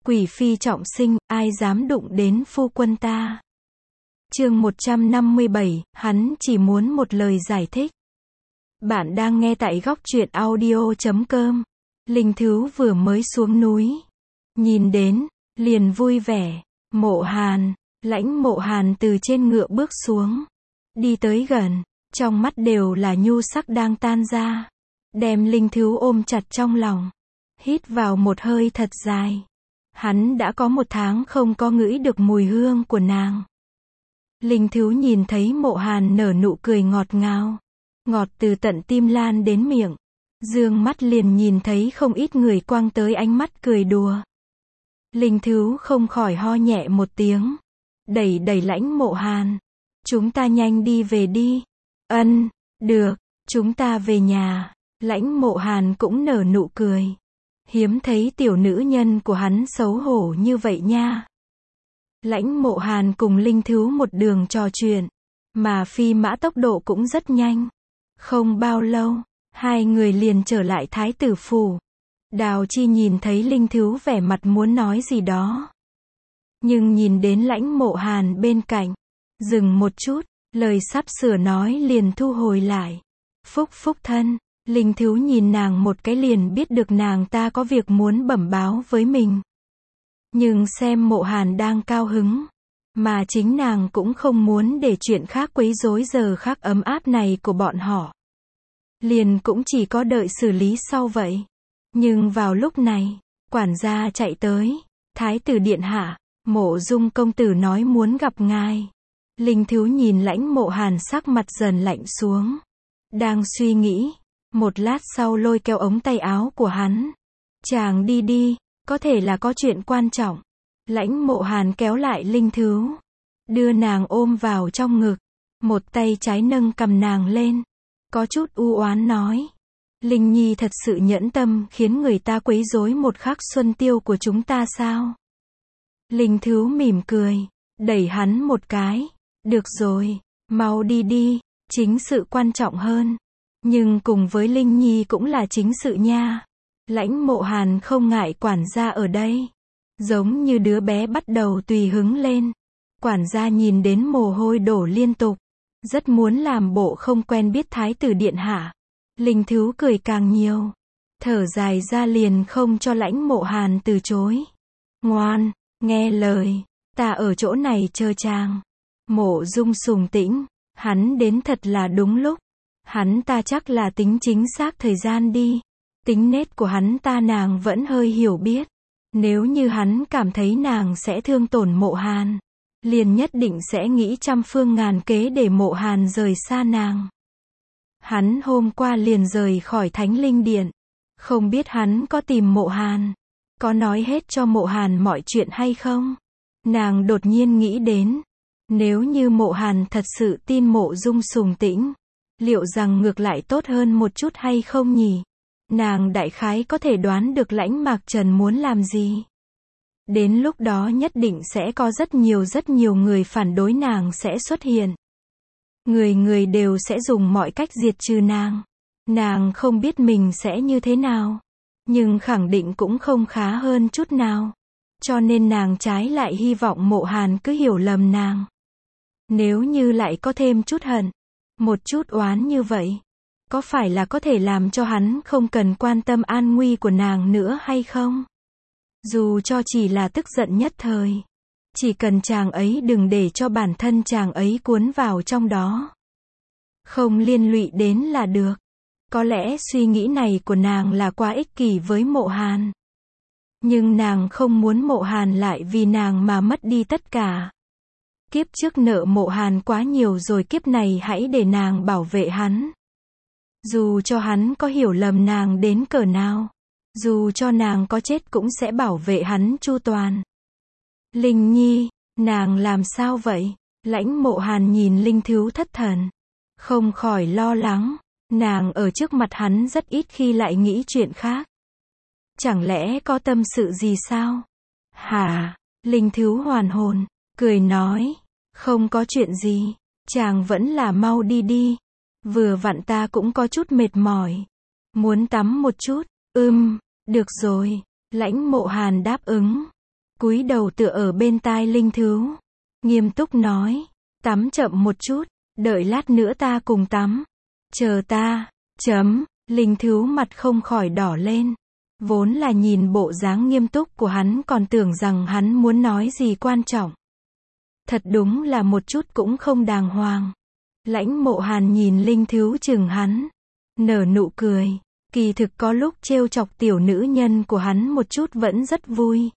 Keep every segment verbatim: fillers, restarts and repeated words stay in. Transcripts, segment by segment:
Quỷ phi trọng sinh, ai dám đụng đến phu quân ta. Chương một trăm năm mươi bảy, hắn chỉ muốn một lời giải thích. Bạn đang nghe tại góc truyện audio chấm com. Linh Thứu vừa mới xuống núi, nhìn đến, liền vui vẻ. Mộ Hàn, Lãnh Mộ Hàn từ trên ngựa bước xuống, đi tới gần, trong mắt đều là nhu sắc đang tan ra. Đem Linh Thứu ôm chặt trong lòng, hít vào một hơi thật dài. Hắn đã có một tháng không có ngửi được mùi hương của nàng. Linh Thứu nhìn thấy Mộ Hàn nở nụ cười ngọt ngào, ngọt từ tận tim lan đến miệng. Dương mắt liền nhìn thấy không ít người quăng tới ánh mắt cười đùa. Linh Thứu không khỏi ho nhẹ một tiếng, đẩy đẩy Lãnh Mộ Hàn. Chúng ta nhanh đi về đi. Ân, được, chúng ta về nhà. Lãnh Mộ Hàn cũng nở nụ cười. Hiếm thấy tiểu nữ nhân của hắn xấu hổ như vậy nha. Lãnh Mộ Hàn cùng Linh Thứu một đường trò chuyện, mà phi mã tốc độ cũng rất nhanh. Không bao lâu, hai người liền trở lại Thái tử phủ. Đào Chi nhìn thấy Linh Thứu vẻ mặt muốn nói gì đó, nhưng nhìn đến Lãnh Mộ Hàn bên cạnh, dừng một chút, lời sắp sửa nói liền thu hồi lại. Phúc phúc thân. Linh Thứu nhìn nàng một cái liền biết được nàng ta có việc muốn bẩm báo với mình. Nhưng xem Mộ Hàn đang cao hứng, mà chính nàng cũng không muốn để chuyện khác quấy rối giờ khắc ấm áp này của bọn họ. Liền cũng chỉ có đợi xử lý sau vậy. Nhưng vào lúc này, quản gia chạy tới. Thái tử điện hạ, Mộ Dung công tử nói muốn gặp ngài. Linh Thứu nhìn Lãnh Mộ Hàn sắc mặt dần lạnh xuống, đang suy nghĩ. Một lát sau lôi kéo ống tay áo của hắn. Chàng đi đi, có thể là có chuyện quan trọng. Lãnh Mộ Hàn kéo lại Linh Thứu, đưa nàng ôm vào trong ngực, một tay trái nâng cầm nàng lên, có chút u oán nói. Linh Nhi thật sự nhẫn tâm khiến người ta quấy rối một khắc xuân tiêu của chúng ta sao? Linh Thứu mỉm cười, đẩy hắn một cái. Được rồi, mau đi đi, chính sự quan trọng hơn. Nhưng cùng với Linh Nhi cũng là chính sự nha. Lãnh Mộ Hàn không ngại quản gia ở đây, giống như đứa bé bắt đầu tùy hứng lên. Quản gia nhìn đến mồ hôi đổ liên tục, rất muốn làm bộ không quen biết Thái tử điện hạ. Linh Thứu cười càng nhiều, thở dài ra liền không cho Lãnh Mộ Hàn từ chối. Ngoan, nghe lời, ta ở chỗ này chờ chàng. Mộ Dung sùng tĩnh, hắn đến thật là đúng lúc. Hắn ta chắc là tính chính xác thời gian đi. Tính nết của hắn ta nàng vẫn hơi hiểu biết. Nếu như hắn cảm thấy nàng sẽ thương tổn Mộ Hàn, liền nhất định sẽ nghĩ trăm phương ngàn kế để Mộ Hàn rời xa nàng. Hắn hôm qua liền rời khỏi Thánh Linh Điện. Không biết hắn có tìm Mộ Hàn, có nói hết cho Mộ Hàn mọi chuyện hay không? Nàng đột nhiên nghĩ đến, nếu như Mộ Hàn thật sự tin Mộ Dung sùng tĩnh, liệu rằng ngược lại tốt hơn một chút hay không nhỉ? Nàng đại khái có thể đoán được Lãnh Mạc Trần muốn làm gì. Đến lúc đó nhất định sẽ có rất nhiều rất nhiều người phản đối nàng sẽ xuất hiện. Người người đều sẽ dùng mọi cách diệt trừ nàng. Nàng không biết mình sẽ như thế nào, nhưng khẳng định cũng không khá hơn chút nào. Cho nên nàng trái lại hy vọng Mộ Hàn cứ hiểu lầm nàng. Nếu như lại có thêm chút hận, một chút oán như vậy, có phải là có thể làm cho hắn không cần quan tâm an nguy của nàng nữa hay không? Dù cho chỉ là tức giận nhất thời, chỉ cần chàng ấy đừng để cho bản thân chàng ấy cuốn vào trong đó, không liên lụy đến là được. Có lẽ suy nghĩ này của nàng là quá ích kỷ với Mộ Hàn, nhưng nàng không muốn Mộ Hàn lại vì nàng mà mất đi tất cả. Kiếp trước nợ Mộ Hàn quá nhiều rồi, kiếp này hãy để nàng bảo vệ hắn. Dù cho hắn có hiểu lầm nàng đến cỡ nào, dù cho nàng có chết cũng sẽ bảo vệ hắn chu toàn. Linh Nhi, nàng làm sao vậy? Lãnh Mộ Hàn nhìn Linh Thứu thất thần, không khỏi lo lắng. Nàng ở trước mặt hắn rất ít khi lại nghĩ chuyện khác. Chẳng lẽ có tâm sự gì sao? Hả? Linh Thứu hoàn hồn, cười nói, không có chuyện gì, chàng vẫn là mau đi đi. Vừa vặn ta cũng có chút mệt mỏi, muốn tắm một chút. Ừm, được rồi. Lãnh Mộ Hàn đáp ứng. cúi đầu tựa ở bên tai Linh Thứu, nghiêm túc nói, tắm chậm một chút, đợi lát nữa ta cùng tắm. Chờ ta, chấm, Linh Thứu mặt không khỏi đỏ lên. Vốn là nhìn bộ dáng nghiêm túc của hắn còn tưởng rằng hắn muốn nói gì quan trọng. Thật đúng là một chút cũng không đàng hoàng. Lãnh Mộ Hàn nhìn Linh Thứu chừng hắn, nở nụ cười, kỳ thực có lúc trêu chọc tiểu nữ nhân của hắn một chút vẫn rất vui.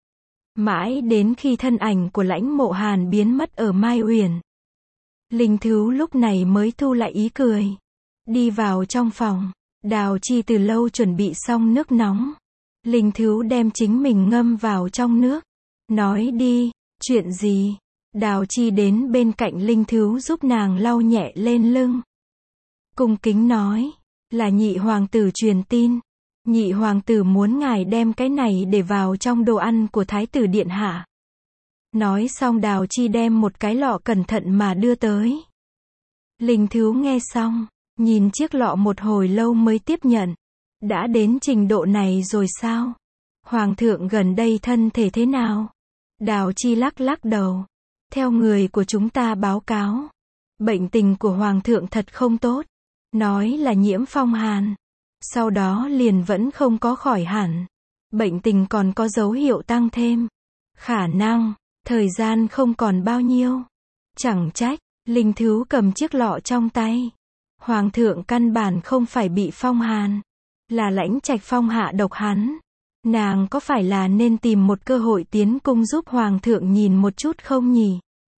Mãi đến khi thân ảnh của Lãnh Mộ Hàn biến mất ở Mai Uyển, Linh Thứu lúc này mới thu lại ý cười, đi vào trong phòng. Đào Chi từ lâu chuẩn bị xong nước nóng. Linh Thứu đem chính mình ngâm vào trong nước. Nói đi, chuyện gì? Đào Chi đến bên cạnh Linh Thứu giúp nàng lau nhẹ lên lưng. Cung kính nói, là nhị hoàng tử truyền tin. Nhị hoàng tử muốn ngài đem cái này để vào trong đồ ăn của thái tử điện hạ. Nói xong Đào Chi đem một cái lọ cẩn thận mà đưa tới. Linh Thứu nghe xong, nhìn chiếc lọ một hồi lâu mới tiếp nhận. Đã đến trình độ này rồi sao? Hoàng thượng gần đây thân thể thế nào? Đào Chi lắc lắc đầu. Theo người của chúng ta báo cáo, bệnh tình của hoàng thượng thật không tốt. Nói là nhiễm phong hàn. Sau đó liền vẫn không có khỏi hẳn. Bệnh tình còn có dấu hiệu tăng thêm. Khả năng, thời gian không còn bao nhiêu. Chẳng trách, Linh Thứu cầm chiếc lọ trong tay. Hoàng thượng căn bản không phải bị phong hàn, là Lãnh Trạch Phong hạ độc hắn. Nàng có phải là nên tìm một cơ hội tiến cung giúp hoàng thượng nhìn một chút không nhỉ?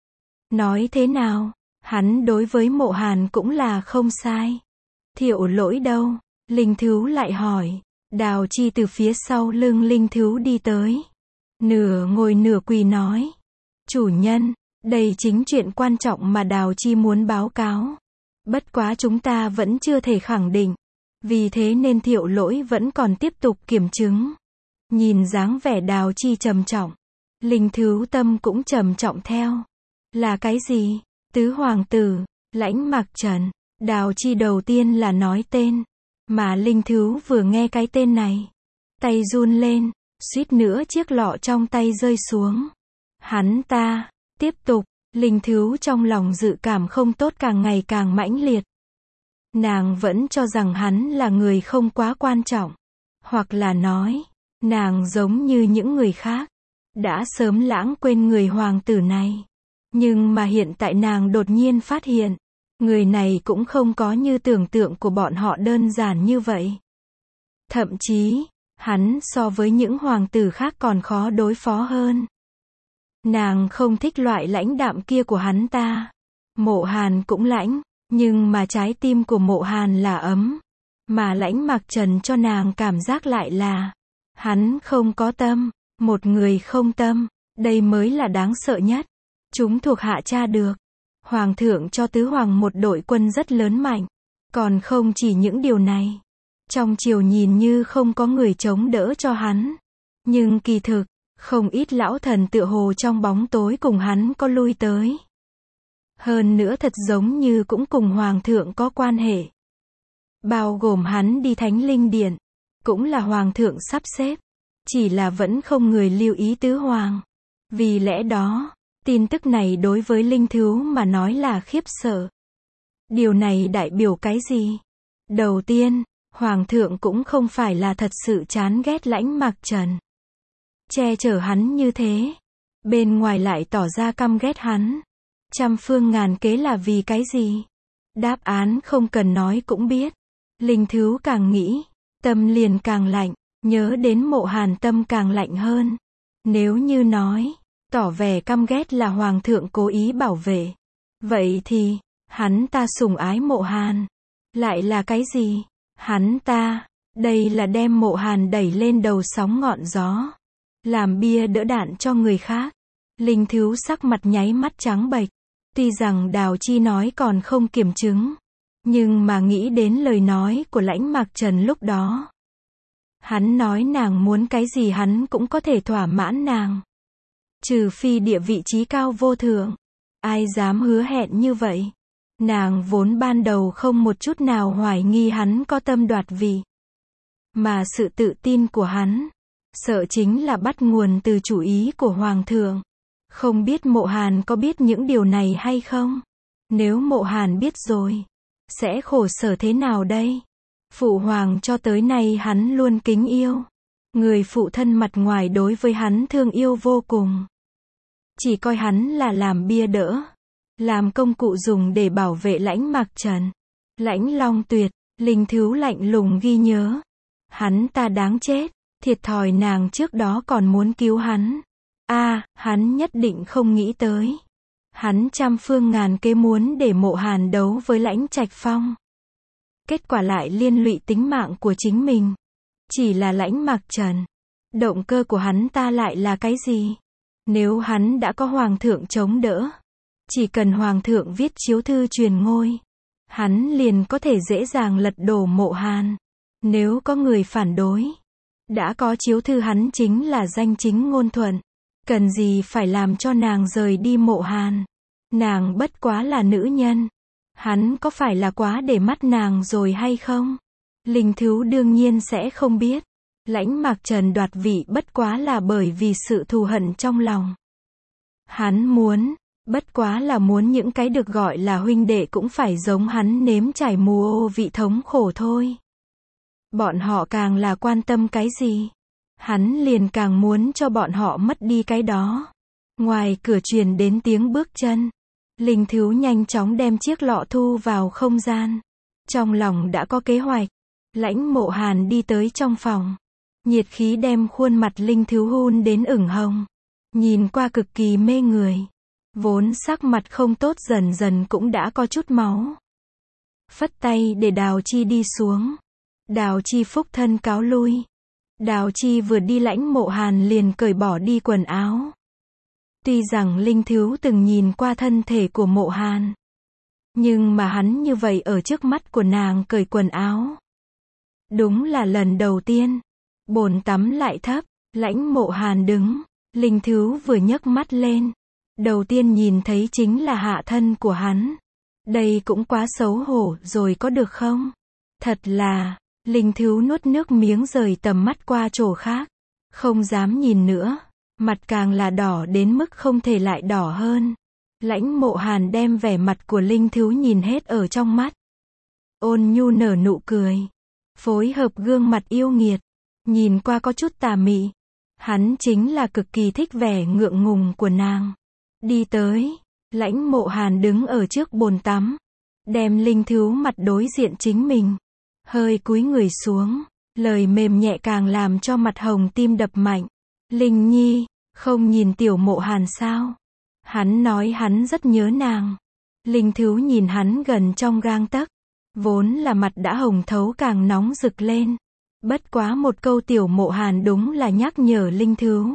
Nói thế nào, hắn đối với Mộ Hàn cũng là không sai. Thiệu Lỗi đâu? Linh Thứu lại hỏi. Đào Chi từ phía sau lưng Linh Thứu đi tới. Nửa ngồi nửa quỳ nói. Chủ nhân, đây chính chuyện quan trọng mà Đào Chi muốn báo cáo. Bất quá chúng ta vẫn chưa thể khẳng định. Vì thế nên Thiệu Lỗi vẫn còn tiếp tục kiểm chứng. Nhìn dáng vẻ Đào Chi trầm trọng, Linh Thứu tâm cũng trầm trọng theo. Là cái gì? Tứ hoàng tử, Lãnh Mạc Trần. Đào Chi đầu tiên là nói tên. Mà Linh Thứu vừa nghe cái tên này, tay run lên, suýt nữa chiếc lọ trong tay rơi xuống. Hắn ta, tiếp tục. Linh Thứu trong lòng dự cảm không tốt càng ngày càng mãnh liệt. Nàng vẫn cho rằng hắn là người không quá quan trọng. Hoặc là nói, nàng giống như những người khác, đã sớm lãng quên người hoàng tử này. Nhưng mà hiện tại nàng đột nhiên phát hiện, người này cũng không có như tưởng tượng của bọn họ đơn giản như vậy. Thậm chí, hắn so với những hoàng tử khác còn khó đối phó hơn. Nàng không thích loại lãnh đạm kia của hắn ta. Mộ Hàn cũng lãnh, nhưng mà trái tim của Mộ Hàn là ấm. Mà Lãnh Mạc Trần cho nàng cảm giác lại là, hắn không có tâm, một người không tâm, đây mới là đáng sợ nhất. Chúng thuộc hạ tra được, hoàng thượng cho tứ hoàng một đội quân rất lớn mạnh. Còn không chỉ những điều này, trong triều nhìn như không có người chống đỡ cho hắn. Nhưng kỳ thực, không ít lão thần tựa hồ trong bóng tối cùng hắn có lui tới. Hơn nữa thật giống như cũng cùng hoàng thượng có quan hệ. Bao gồm hắn đi Thánh Linh Điện, cũng là hoàng thượng sắp xếp. Chỉ là vẫn không người lưu ý tứ hoàng. Vì lẽ đó, tin tức này đối với Linh Thứu mà nói là khiếp sợ. Điều này đại biểu cái gì? Đầu tiên, hoàng thượng cũng không phải là thật sự chán ghét Lãnh Mạc Trần. Che chở hắn như thế, bên ngoài lại tỏ ra căm ghét hắn. Trăm phương ngàn kế là vì cái gì? Đáp án không cần nói cũng biết. Linh Thứu càng nghĩ, tâm liền càng lạnh, nhớ đến Mộ Hàn tâm càng lạnh hơn. Nếu như nói, tỏ vẻ căm ghét là hoàng thượng cố ý bảo vệ, vậy thì, hắn ta sủng ái Mộ Hàn, lại là cái gì? Hắn ta, đây là đem Mộ Hàn đẩy lên đầu sóng ngọn gió, làm bia đỡ đạn cho người khác. Linh Thứu sắc mặt nháy mắt trắng bệch. Tuy rằng Đào Chi nói còn không kiểm chứng, nhưng mà nghĩ đến lời nói của Lãnh Mạc Trần lúc đó. Hắn nói nàng muốn cái gì hắn cũng có thể thỏa mãn nàng. Trừ phi địa vị trí cao vô thượng. Ai dám hứa hẹn như vậy? Nàng vốn ban đầu không một chút nào hoài nghi hắn có tâm đoạt vị. Mà sự tự tin của hắn, sợ chính là bắt nguồn từ chủ ý của Hoàng thượng. Không biết Mộ Hàn có biết những điều này hay không? Nếu Mộ Hàn biết rồi, sẽ khổ sở thế nào đây? Phụ hoàng cho tới nay hắn luôn kính yêu. Người phụ thân mặt ngoài đối với hắn thương yêu vô cùng. Chỉ coi hắn là làm bia đỡ, làm công cụ dùng để bảo vệ Lãnh Mạc Trần. Lãnh Long Tuyệt, Linh Thứu lạnh lùng ghi nhớ. Hắn ta đáng chết, thiệt thòi nàng trước đó còn muốn cứu hắn. a à, hắn nhất định không nghĩ tới. Hắn trăm phương ngàn kế muốn để Mộ Hàn đấu với Lãnh Trạch Phong. Kết quả lại liên lụy tính mạng của chính mình. Chỉ là Lãnh Mạc Trần. Động cơ của hắn ta lại là cái gì? Nếu hắn đã có Hoàng thượng chống đỡ, chỉ cần Hoàng thượng viết chiếu thư truyền ngôi, hắn liền có thể dễ dàng lật đổ Mộ Hàn. Nếu có người phản đối, đã có chiếu thư hắn chính là danh chính ngôn thuận. Cần gì phải làm cho nàng rời đi Mộ Hàn? Nàng bất quá là nữ nhân. Hắn có phải là quá để mắt nàng rồi hay không? Linh Thứu đương nhiên sẽ không biết. Lãnh Mạc Trần đoạt vị bất quá là bởi vì sự thù hận trong lòng. Hắn muốn, bất quá là muốn những cái được gọi là huynh đệ cũng phải giống hắn nếm trải mùa ô vị thống khổ thôi. Bọn họ càng là quan tâm cái gì, hắn liền càng muốn cho bọn họ mất đi cái đó. Ngoài cửa truyền đến tiếng bước chân. Linh Thứu nhanh chóng đem chiếc lọ thu vào không gian. Trong lòng đã có kế hoạch. Lãnh Mộ Hàn đi tới trong phòng. Nhiệt khí đem khuôn mặt Linh Thứu hun đến ửng hồng. Nhìn qua cực kỳ mê người. Vốn sắc mặt không tốt dần dần cũng đã có chút máu. Phất tay để Đào Chi đi xuống. Đào Chi phúc thân cáo lui. Đào Chi vừa đi Lãnh Mộ Hàn liền cởi bỏ đi quần áo. Tuy rằng Linh Thứu từng nhìn qua thân thể của Mộ Hàn, nhưng mà hắn như vậy ở trước mắt của nàng cởi quần áo. Đúng là lần đầu tiên. Bồn tắm lại thấp, Lãnh Mộ Hàn đứng. Linh Thứu vừa nhấc mắt lên. Đầu tiên nhìn thấy chính là hạ thân của hắn. Đây cũng quá xấu hổ rồi có được không? Thật là, Linh Thứu nuốt nước miếng rời tầm mắt qua chỗ khác. Không dám nhìn nữa. Mặt càng là đỏ đến mức không thể lại đỏ hơn. Lãnh Mộ Hàn đem vẻ mặt của Linh Thứu nhìn hết ở trong mắt. Ôn nhu nở nụ cười. Phối hợp gương mặt yêu nghiệt. Nhìn qua có chút tà mị. Hắn chính là cực kỳ thích vẻ ngượng ngùng của nàng. Đi tới. Lãnh Mộ Hàn đứng ở trước bồn tắm. Đem Linh Thứu mặt đối diện chính mình. Hơi cúi người xuống. Lời mềm nhẹ càng làm cho mặt hồng tim đập mạnh. Linh Nhi, không nhìn tiểu Mộ Hàn sao? Hắn nói hắn rất nhớ nàng. Linh Thứu nhìn hắn gần trong gang tấc. Vốn là mặt đã hồng thấu càng nóng rực lên. Bất quá một câu tiểu Mộ Hàn đúng là nhắc nhở Linh Thứu.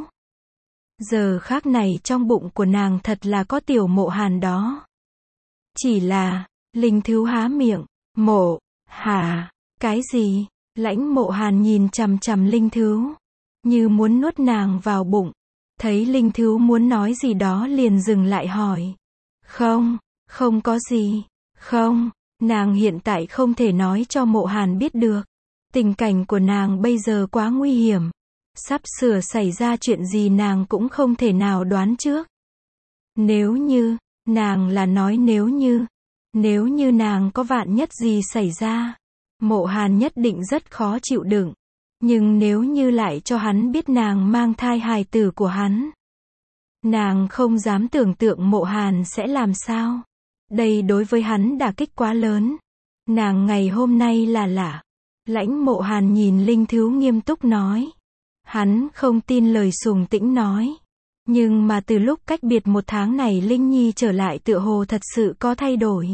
Giờ khác này trong bụng của nàng thật là có tiểu Mộ Hàn đó. Chỉ là, Linh Thứu há miệng. Mộ, hả, cái gì? Lãnh Mộ Hàn nhìn chằm chằm Linh Thứu. Như muốn nuốt nàng vào bụng. Thấy Linh Thứu muốn nói gì đó liền dừng lại hỏi. Không, không có gì. Không, nàng hiện tại không thể nói cho Mộ Hàn biết được. Tình cảnh của nàng bây giờ quá nguy hiểm. Sắp sửa xảy ra chuyện gì nàng cũng không thể nào đoán trước. Nếu như, nàng là nói nếu như. Nếu như nàng có vạn nhất gì xảy ra. Mộ Hàn nhất định rất khó chịu đựng. Nhưng nếu như lại cho hắn biết nàng mang thai hài tử của hắn. Nàng không dám tưởng tượng Mộ Hàn sẽ làm sao. Đây đối với hắn đả kích quá lớn. Nàng ngày hôm nay là lạ. Lãnh Mộ Hàn nhìn Linh Thứu nghiêm túc nói. Hắn không tin lời Sùng Tĩnh nói. Nhưng mà từ lúc cách biệt một tháng này Linh Nhi trở lại tựa hồ thật sự có thay đổi.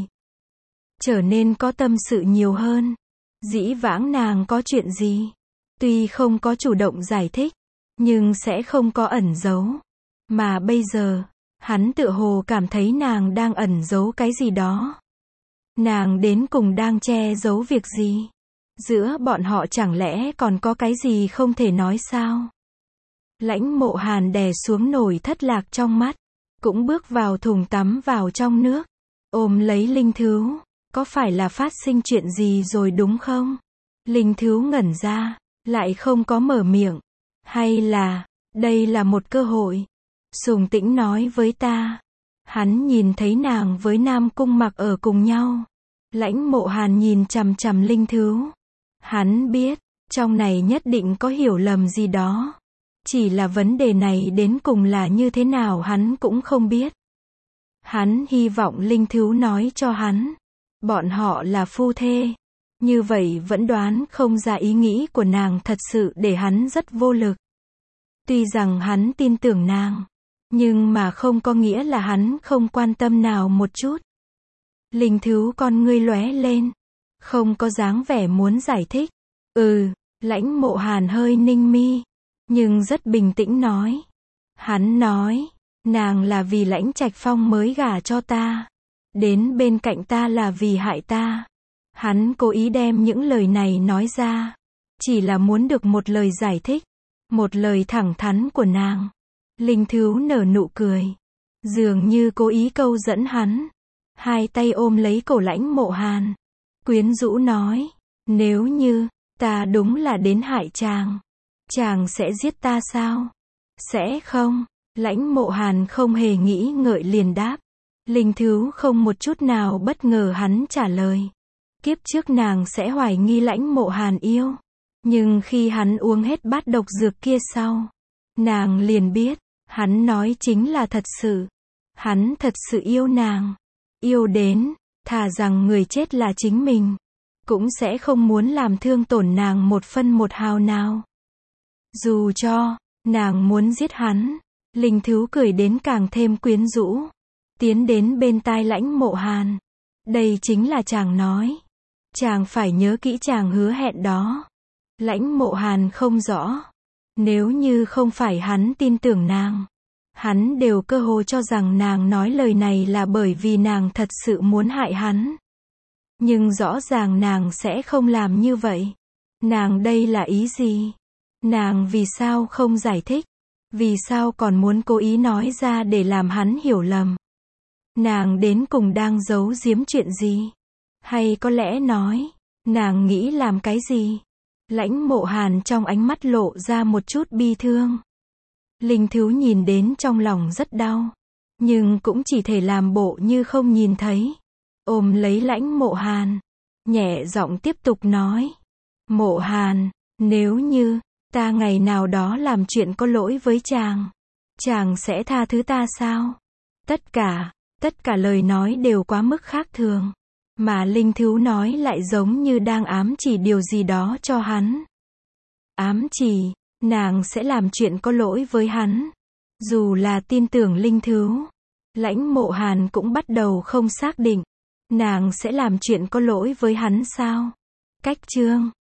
Trở nên có tâm sự nhiều hơn. Dĩ vãng nàng có chuyện gì? Tuy không có chủ động giải thích, nhưng sẽ không có ẩn giấu. Mà bây giờ, hắn tựa hồ cảm thấy nàng đang ẩn giấu cái gì đó. Nàng đến cùng đang che giấu việc gì? Giữa bọn họ chẳng lẽ còn có cái gì không thể nói sao? Lãnh Mộ Hàn đè xuống nổi thất lạc trong mắt, cũng bước vào thùng tắm vào trong nước, ôm lấy Linh Thứu. Có phải là phát sinh chuyện gì rồi đúng không? Linh Thứu ngẩn ra, lại không có mở miệng. Hay là, đây là một cơ hội? Sùng Tĩnh nói với ta. Hắn nhìn thấy nàng với Nam Cung Mặc ở cùng nhau. Lãnh Mộ Hàn nhìn chằm chằm Linh Thứu. Hắn biết, trong này nhất định có hiểu lầm gì đó. Chỉ là vấn đề này đến cùng là như thế nào hắn cũng không biết. Hắn hy vọng Linh Thứu nói cho hắn. Bọn họ là phu thê. Như vậy vẫn đoán không ra ý nghĩ của nàng, thật sự để hắn rất vô lực. Tuy rằng hắn tin tưởng nàng, nhưng mà không có nghĩa là hắn không quan tâm nào một chút. Linh Thứu con ngươi lóe lên, không có dáng vẻ muốn giải thích. Ừ, Lãnh Mộ Hàn hơi ninh mi, nhưng rất bình tĩnh nói. Hắn nói, nàng là vì Lãnh Trạch Phong mới gả cho ta. Đến bên cạnh ta là vì hại ta. Hắn cố ý đem những lời này nói ra. Chỉ là muốn được một lời giải thích. Một lời thẳng thắn của nàng. Linh Thứu nở nụ cười. Dường như cố ý câu dẫn hắn. Hai tay ôm lấy cổ Lãnh Mộ Hàn. Quyến rũ nói. Nếu như, ta đúng là đến hại chàng. Chàng sẽ giết ta sao? Sẽ không. Lãnh Mộ Hàn không hề nghĩ ngợi liền đáp. Linh Thứu không một chút nào bất ngờ hắn trả lời. Kiếp trước nàng sẽ hoài nghi Lãnh Mộ Hàn yêu. Nhưng khi hắn uống hết bát độc dược kia sau, nàng liền biết, hắn nói chính là thật sự. Hắn thật sự yêu nàng. Yêu đến, thà rằng người chết là chính mình, cũng sẽ không muốn làm thương tổn nàng một phân một hào nào. Dù cho, nàng muốn giết hắn. Linh Thứu cười đến càng thêm quyến rũ. Tiến đến bên tai Lãnh Mộ Hàn. Đây chính là chàng nói. Chàng phải nhớ kỹ chàng hứa hẹn đó. Lãnh Mộ Hàn không rõ. Nếu như không phải hắn tin tưởng nàng, hắn đều cơ hồ cho rằng nàng nói lời này là bởi vì nàng thật sự muốn hại hắn. Nhưng rõ ràng nàng sẽ không làm như vậy. Nàng đây là ý gì? Nàng vì sao không giải thích? Vì sao còn muốn cố ý nói ra để làm hắn hiểu lầm? Nàng đến cùng đang giấu giếm chuyện gì? Hay có lẽ nói, nàng nghĩ làm cái gì? Lãnh Mộ Hàn trong ánh mắt lộ ra một chút bi thương. Linh Thứu nhìn đến trong lòng rất đau, nhưng cũng chỉ thể làm bộ như không nhìn thấy. Ôm lấy Lãnh Mộ Hàn, nhẹ giọng tiếp tục nói. Mộ Hàn, nếu như ta ngày nào đó làm chuyện có lỗi với chàng, chàng sẽ tha thứ ta sao? Tất cả, tất cả lời nói đều quá mức khác thường. Mà Linh Thứu nói lại giống như đang ám chỉ điều gì đó cho hắn. Ám chỉ, nàng sẽ làm chuyện có lỗi với hắn. Dù là tin tưởng Linh Thứu, Lãnh Mộ Hàn cũng bắt đầu không xác định. Nàng sẽ làm chuyện có lỗi với hắn sao? Cách chương